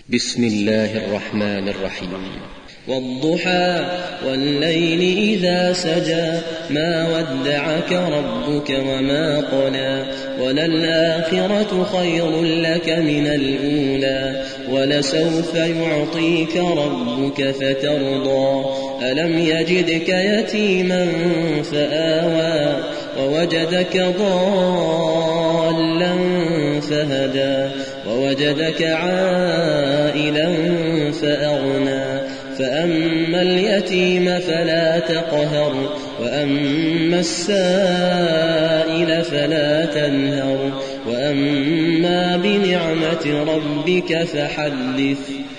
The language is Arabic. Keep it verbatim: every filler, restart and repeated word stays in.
بسم الله الرحمن الرحيم. والضحى والليل إذا سجى ما ودعك ربك وما قلى وللآخرة خير لك من الأولى ولسوف يعطيك ربك فترضى ألم يجدك يتيما فآوى ووجدك ضالا فهدى ووجدك عائلا فأغنى فأما اليتيم فلا تقهر وأما السائل فلا تنهر وأما بنعمة ربك فحدث.